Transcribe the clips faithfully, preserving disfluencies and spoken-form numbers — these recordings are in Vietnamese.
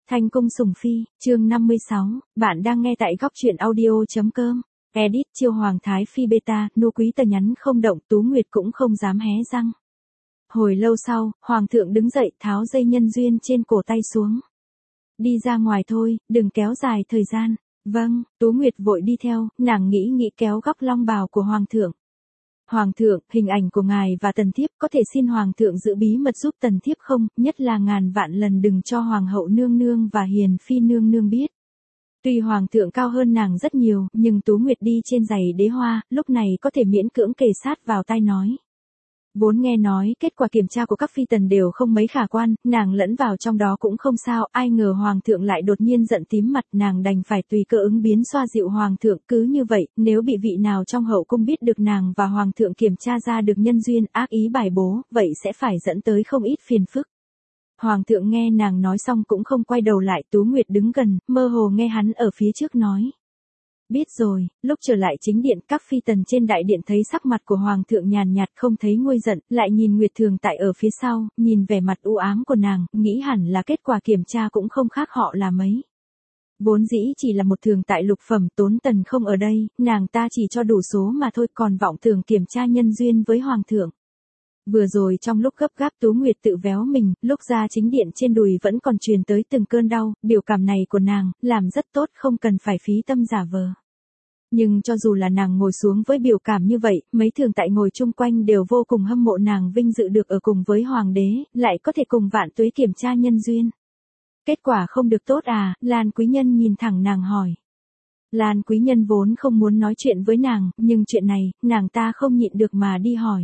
Thanh cung sủng phi, chương năm mươi sáu, bạn đang nghe tại góc truyện audio.com. Edit chiêu Hoàng Thái Phi beta, nô quý tờ nhắn không động, Tú Nguyệt cũng không dám hé răng. Hồi lâu sau, Hoàng thượng đứng dậy tháo dây nhân duyên trên cổ tay xuống. Đi ra ngoài thôi, đừng kéo dài thời gian. Vâng, Tú Nguyệt vội đi theo, nàng nghĩ nghĩ kéo góc long bào của Hoàng thượng. Hoàng thượng, hình ảnh của ngài và tần thiếp có thể xin Hoàng thượng giữ bí mật giúp tần thiếp không, nhất là ngàn vạn lần đừng cho Hoàng hậu nương nương và Hiền phi nương nương biết. Tuy Hoàng thượng cao hơn nàng rất nhiều, nhưng Tú Nguyệt đi trên giày đế hoa, lúc này có thể miễn cưỡng kề sát vào tai nói. Vốn nghe nói kết quả kiểm tra của các phi tần đều không mấy khả quan, nàng lẫn vào trong đó cũng không sao, ai ngờ Hoàng thượng lại đột nhiên giận tím mặt, nàng đành phải tùy cơ ứng biến xoa dịu Hoàng thượng. Cứ như vậy, nếu bị vị nào trong hậu cung biết được nàng và Hoàng thượng kiểm tra ra được nhân duyên ác ý bài bố, vậy sẽ phải dẫn tới không ít phiền phức. Hoàng thượng nghe nàng nói xong cũng không quay đầu lại, Tú Nguyệt đứng gần, mơ hồ nghe hắn ở phía trước nói. Biết rồi. Lúc trở lại chính điện, các phi tần trên đại điện thấy sắc mặt của Hoàng thượng nhàn nhạt không thấy nguôi giận, lại nhìn Nguyệt Thường tại ở phía sau, nhìn vẻ mặt u ám của nàng, nghĩ hẳn là kết quả kiểm tra cũng không khác họ là mấy. Vốn dĩ chỉ là một thường tại lục phẩm, Tốn Tần không ở đây, nàng ta chỉ cho đủ số mà thôi, còn vọng tưởng kiểm tra nhân duyên với Hoàng thượng. Vừa rồi trong lúc gấp gáp Tú Nguyệt tự véo mình, lúc ra chính điện trên đùi vẫn còn truyền tới từng cơn đau, biểu cảm này của nàng, làm rất tốt, không cần phải phí tâm giả vờ. Nhưng cho dù là nàng ngồi xuống với biểu cảm như vậy, mấy thường tại ngồi chung quanh đều vô cùng hâm mộ nàng vinh dự được ở cùng với Hoàng đế, lại có thể cùng Vạn Tuế kiểm tra nhân duyên. Kết quả không được tốt à, Lan quý nhân nhìn thẳng nàng hỏi. Lan quý nhân vốn không muốn nói chuyện với nàng, nhưng chuyện này, nàng ta không nhịn được mà đi hỏi.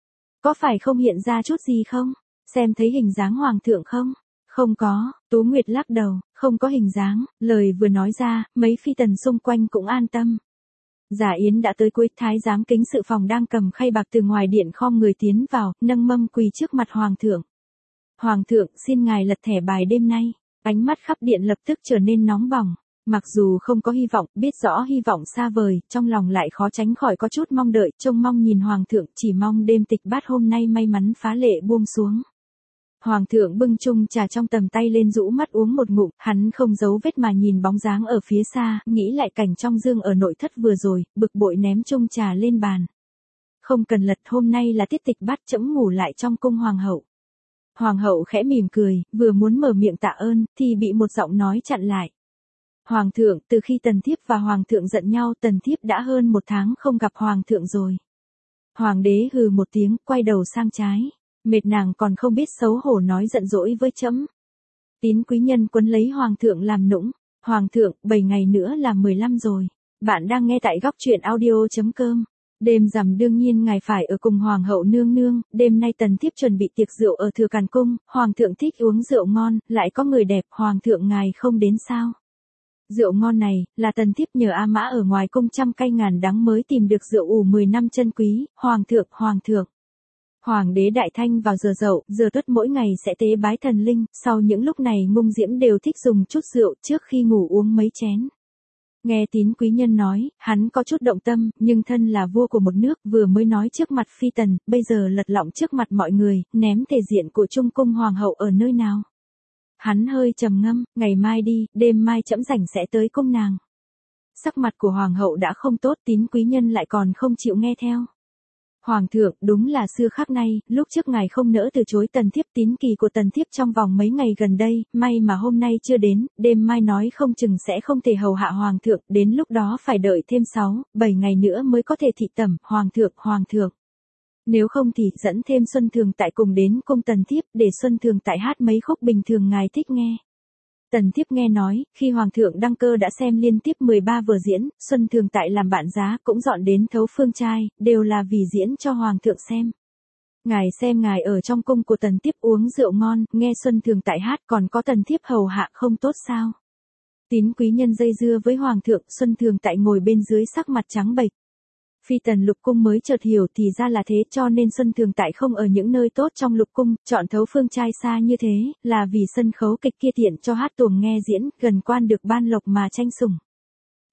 Có phải không hiện ra chút gì không? Xem thấy hình dáng Hoàng thượng không? Không có, Tú Nguyệt lắc đầu, không có hình dáng, lời vừa nói ra, mấy phi tần xung quanh cũng an tâm. Giả Yến đã tới cuối, thái giám kính sự phòng đang cầm khay bạc từ ngoài điện khom người tiến vào, nâng mâm quỳ trước mặt Hoàng thượng. Hoàng thượng, xin ngài lật thẻ bài đêm nay. Ánh mắt khắp điện lập tức trở nên nóng bỏng. Mặc dù không có hy vọng, biết rõ hy vọng xa vời, trong lòng lại khó tránh khỏi có chút mong đợi, trông mong nhìn Hoàng thượng, chỉ mong đêm tịch bát hôm nay may mắn phá lệ buông xuống. Hoàng thượng bưng chung trà trong tầm tay lên rũ mắt uống một ngụm, hắn không giấu vết mà nhìn bóng dáng ở phía xa, nghĩ lại cảnh trong dương ở nội thất vừa rồi, bực bội ném chung trà lên bàn. Không cần lật, hôm nay là tiết tịch bát, trẫm ngủ lại trong cung Hoàng hậu. Hoàng hậu khẽ mỉm cười, vừa muốn mở miệng tạ ơn, thì bị một giọng nói chặn lại. Hoàng thượng, từ khi tần thiếp và Hoàng thượng giận nhau, tần thiếp đã hơn một tháng không gặp Hoàng thượng rồi. Hoàng đế hừ một tiếng, quay đầu sang trái. Mệt nàng còn không biết xấu hổ nói giận dỗi với trẫm. Tín quý nhân quấn lấy Hoàng thượng làm nũng. Hoàng thượng, bảy ngày nữa là mười lăm rồi. Bạn đang nghe tại góc truyện audio.com. Đêm rằm đương nhiên ngài phải ở cùng Hoàng hậu nương nương, đêm nay tần thiếp chuẩn bị tiệc rượu ở Thừa Càn Cung, Hoàng thượng thích uống rượu ngon, lại có người đẹp, Hoàng thượng ngài không đến sao? Rượu ngon này, là tần thiếp nhờ A Mã ở ngoài cung trăm cay ngàn đắng mới tìm được rượu ủ mười năm chân quý, Hoàng thượng, Hoàng thượng. Hoàng đế đại thanh vào giờ dậu, giờ tuất mỗi ngày sẽ tế bái thần linh, sau những lúc này ngung diễm đều thích dùng chút rượu trước khi ngủ uống mấy chén. Nghe tín quý nhân nói, hắn có chút động tâm, nhưng thân là vua của một nước, vừa mới nói trước mặt phi tần, bây giờ lật lọng trước mặt mọi người, ném thể diện của trung cung Hoàng hậu ở nơi nào. Hắn hơi trầm ngâm, ngày mai đi, đêm mai trẫm rảnh sẽ tới cung nàng. Sắc mặt của Hoàng hậu đã không tốt, tín quý nhân lại còn không chịu nghe theo. Hoàng thượng, đúng là xưa khác nay, lúc trước ngài không nỡ từ chối tần thiếp, tín kỳ của tần thiếp trong vòng mấy ngày gần đây, may mà hôm nay chưa đến, đêm mai nói không chừng sẽ không thể hầu hạ Hoàng thượng, đến lúc đó phải đợi thêm sáu, bảy ngày nữa mới có thể thị tẩm, Hoàng thượng, Hoàng thượng. Nếu không thì dẫn thêm Xuân Thường tại cùng đến cung tần thiếp, để Xuân Thường tại hát mấy khúc bình thường ngài thích nghe. Tần thiếp nghe nói, khi Hoàng thượng đăng cơ đã xem liên tiếp mười ba vở diễn, Xuân Thường tại làm bạn giá, cũng dọn đến thấu phương trai, đều là vì diễn cho Hoàng thượng xem. Ngài xem ngài ở trong cung của tần thiếp uống rượu ngon, nghe Xuân Thường tại hát, còn có tần thiếp hầu hạ không tốt sao? Tín quý nhân dây dưa với Hoàng thượng, Xuân Thường tại ngồi bên dưới sắc mặt trắng bệch. Phi tần lục cung mới chợt hiểu thì ra là thế, cho nên Xuân Thường tại không ở những nơi tốt trong lục cung, chọn thấu phương trai xa như thế, là vì sân khấu kịch kia tiện cho hát tuồng nghe diễn, gần quan được ban lộc mà tranh sủng.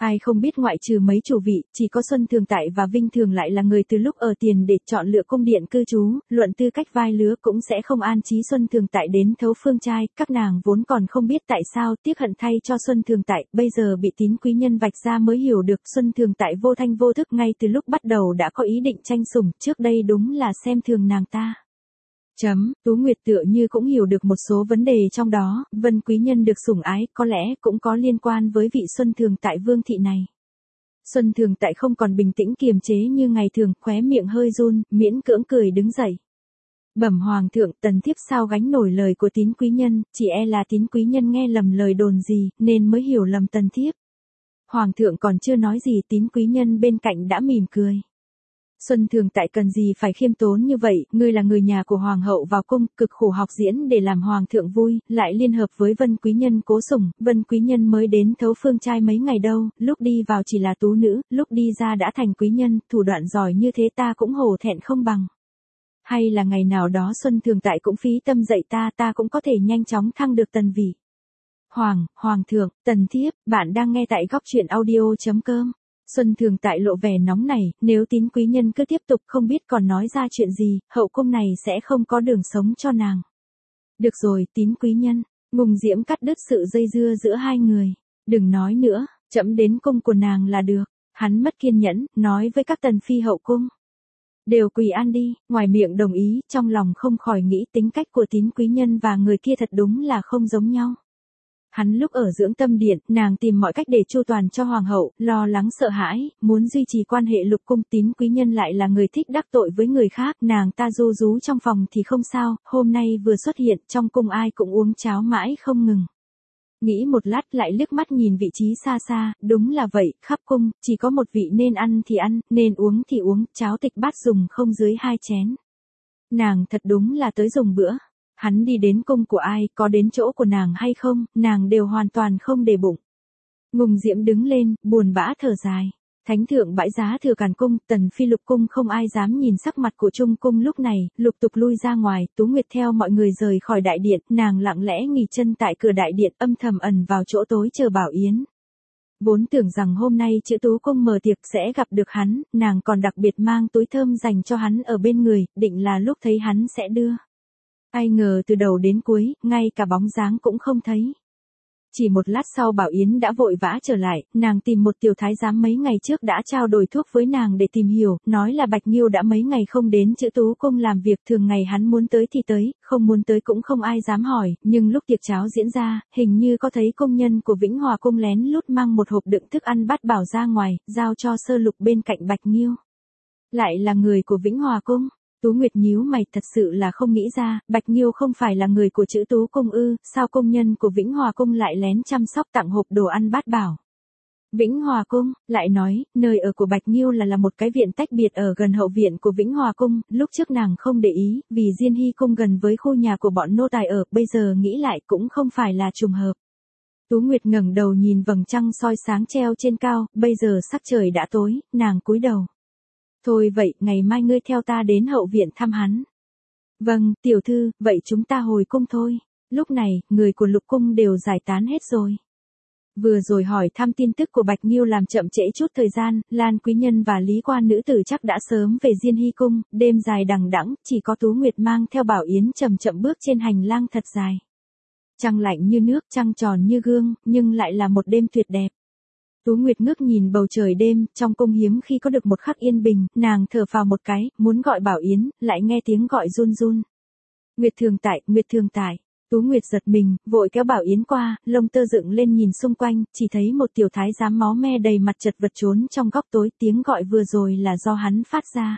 Ai không biết ngoại trừ mấy chủ vị, chỉ có Xuân Thường Tại và Vinh Thường lại là người từ lúc ở tiền để chọn lựa cung điện cư trú, luận tư cách vai lứa cũng sẽ không an trí Xuân Thường Tại đến thấu phương trai, các nàng vốn còn không biết tại sao tiếc hận thay cho Xuân Thường Tại, bây giờ bị Tín quý nhân vạch ra mới hiểu được Xuân Thường Tại vô thanh vô thức ngay từ lúc bắt đầu đã có ý định tranh sủng, trước đây đúng là xem thường nàng ta. Chấm, Tú Nguyệt tựa như cũng hiểu được một số vấn đề trong đó, Vân quý nhân được sủng ái, có lẽ cũng có liên quan với vị Xuân Thường Tại vương thị này. Xuân Thường Tại không còn bình tĩnh kiềm chế như ngày thường, khóe miệng hơi run, miễn cưỡng cười đứng dậy. Bẩm hoàng thượng, tần thiếp sao gánh nổi lời của Tín quý nhân, chỉ e là Tín quý nhân nghe lầm lời đồn gì, nên mới hiểu lầm tần thiếp. Hoàng thượng còn chưa nói gì, Tín quý nhân bên cạnh đã mỉm cười. Xuân Thường Tại cần gì phải khiêm tốn như vậy, ngươi là người nhà của hoàng hậu vào cung, cực khổ học diễn để làm hoàng thượng vui, lại liên hợp với Vân quý nhân cố sủng, Vân quý nhân mới đến thấu phương trai mấy ngày đâu, lúc đi vào chỉ là tú nữ, lúc đi ra đã thành quý nhân, thủ đoạn giỏi như thế ta cũng hổ thẹn không bằng. Hay là ngày nào đó Xuân Thường Tại cũng phí tâm dạy ta, ta cũng có thể nhanh chóng thăng được tần vị. Hoàng, hoàng thượng, tần thiếp, bạn đang nghe tại góc truyện audio chấm com. Xuân Thường Tại lộ vẻ nóng này, nếu Tín quý nhân cứ tiếp tục không biết còn nói ra chuyện gì, hậu cung này sẽ không có đường sống cho nàng. Được rồi, Tín quý nhân, Ngùng Diễm cắt đứt sự dây dưa giữa hai người. Đừng nói nữa, chậm đến cung của nàng là được. Hắn mất kiên nhẫn, nói với các tần phi hậu cung. Đều quỳ an đi, ngoài miệng đồng ý, trong lòng không khỏi nghĩ tính cách của Tín quý nhân và người kia thật đúng là không giống nhau. Hắn lúc ở dưỡng tâm điện, nàng tìm mọi cách để chu toàn cho hoàng hậu, lo lắng sợ hãi, muốn duy trì quan hệ lục cung. Tín quý nhân lại là người thích đắc tội với người khác, nàng ta ru rú trong phòng thì không sao, hôm nay vừa xuất hiện, trong cung ai cũng uống cháo mãi không ngừng. Nghĩ một lát lại liếc mắt nhìn vị trí xa xa, đúng là vậy, khắp cung, chỉ có một vị nên ăn thì ăn, nên uống thì uống, cháo tịch bát dùng không dưới hai chén. Nàng thật đúng là tới dùng bữa. Hắn đi đến cung của ai, có đến chỗ của nàng hay không, nàng đều hoàn toàn không để bụng. Ngùng Diễm đứng lên, buồn bã thở dài. Thánh thượng bãi giá thừa càn cung, tần phi lục cung không ai dám nhìn sắc mặt của trung cung lúc này, lục tục lui ra ngoài, Tú Nguyệt theo mọi người rời khỏi đại điện, nàng lặng lẽ nghỉ chân tại cửa đại điện âm thầm ẩn vào chỗ tối chờ Bảo Yến. Vốn tưởng rằng hôm nay chữ Tú cung mở tiệc sẽ gặp được hắn, nàng còn đặc biệt mang túi thơm dành cho hắn ở bên người, định là lúc thấy hắn sẽ đưa. Ai ngờ từ đầu đến cuối, ngay cả bóng dáng cũng không thấy. Chỉ một lát sau Bảo Yến đã vội vã trở lại, nàng tìm một tiểu thái giám mấy ngày trước đã trao đổi thuốc với nàng để tìm hiểu, nói là Bạch Nghiêu đã mấy ngày không đến chữ Tú cung làm việc, thường ngày hắn muốn tới thì tới, không muốn tới cũng không ai dám hỏi, nhưng lúc tiệc cháo diễn ra, hình như có thấy công nhân của Vĩnh Hòa cung lén lút mang một hộp đựng thức ăn bát bảo ra ngoài, giao cho Sơ Lục bên cạnh Bạch Nghiêu. Lại là người của Vĩnh Hòa cung. Tú Nguyệt nhíu mày, thật sự là không nghĩ ra, Bạch Nghiêu không phải là người của chữ Tú cung ư, sao công nhân của Vĩnh Hòa cung lại lén chăm sóc tặng hộp đồ ăn bát bảo. Vĩnh Hòa cung, lại nói, nơi ở của Bạch Nghiêu là là một cái viện tách biệt ở gần hậu viện của Vĩnh Hòa cung, lúc trước nàng không để ý, vì Diên Hy cung gần với khu nhà của bọn nô tài ở, bây giờ nghĩ lại cũng không phải là trùng hợp. Tú Nguyệt ngẩng đầu nhìn vầng trăng soi sáng treo trên cao, bây giờ sắc trời đã tối, nàng cúi đầu. Thôi vậy, ngày mai ngươi theo ta đến hậu viện thăm hắn. Vâng, tiểu thư, vậy chúng ta hồi cung thôi. Lúc này, người của lục cung đều giải tán hết rồi. Vừa rồi hỏi thăm tin tức của Bạch Nghiêu làm chậm trễ chút thời gian, Lan quý nhân và Lý quan nữ tử chắc đã sớm về Diên Hy cung, đêm dài đằng đẵng, chỉ có Tú Nguyệt mang theo Bảo Yến chậm chậm bước trên hành lang thật dài. Trăng lạnh như nước, trăng tròn như gương, nhưng lại là một đêm tuyệt đẹp. Tú Nguyệt ngước nhìn bầu trời đêm, trong cung hiếm khi có được một khắc yên bình, nàng thở phào một cái, muốn gọi Bảo Yến, lại nghe tiếng gọi run run. Nguyệt Thường Tại, Nguyệt Thường Tại. Tú Nguyệt giật mình, vội kéo Bảo Yến qua, lông tơ dựng lên nhìn xung quanh, chỉ thấy một tiểu thái giám máu me đầy mặt chật vật trốn trong góc tối, tiếng gọi vừa rồi là do hắn phát ra.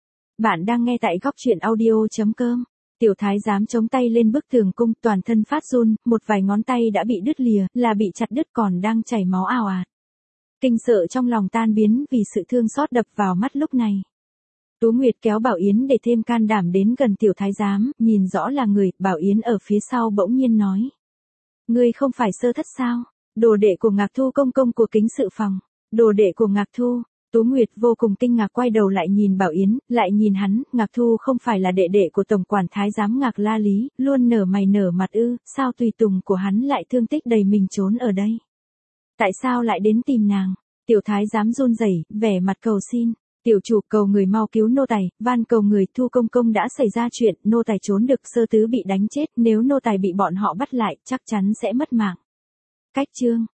Bạn đang nghe tại góc truyện audio chấm com. Tiểu thái giám chống tay lên bức tường cung, toàn thân phát run, một vài ngón tay đã bị đứt lìa, là bị chặt đứt còn đang chảy máu ào ạt. Kinh sợ trong lòng tan biến vì sự thương xót đập vào mắt lúc này. Tú Nguyệt kéo Bảo Yến để thêm can đảm đến gần tiểu thái giám, nhìn rõ là người, Bảo Yến ở phía sau bỗng nhiên nói. Ngươi không phải Sơ thất sao? Đồ đệ của Ngạc Thu công công của Kính Sự phòng. Đồ đệ của Ngạc Thu. Tú Nguyệt vô cùng kinh ngạc quay đầu lại nhìn Bảo Yến, lại nhìn hắn, Ngạc Thu không phải là đệ đệ của tổng quản thái giám Ngạc La Lý, luôn nở mày nở mặt ư, sao tùy tùng của hắn lại thương tích đầy mình trốn ở đây? Tại sao lại đến tìm nàng? Tiểu thái giám run rẩy, vẻ mặt cầu xin. Tiểu chủ cầu người mau cứu nô tài, van cầu người. Thu công công đã xảy ra chuyện, nô tài trốn được, sơ tứ bị đánh chết, nếu nô tài bị bọn họ bắt lại, chắc chắn sẽ mất mạng. Cách chương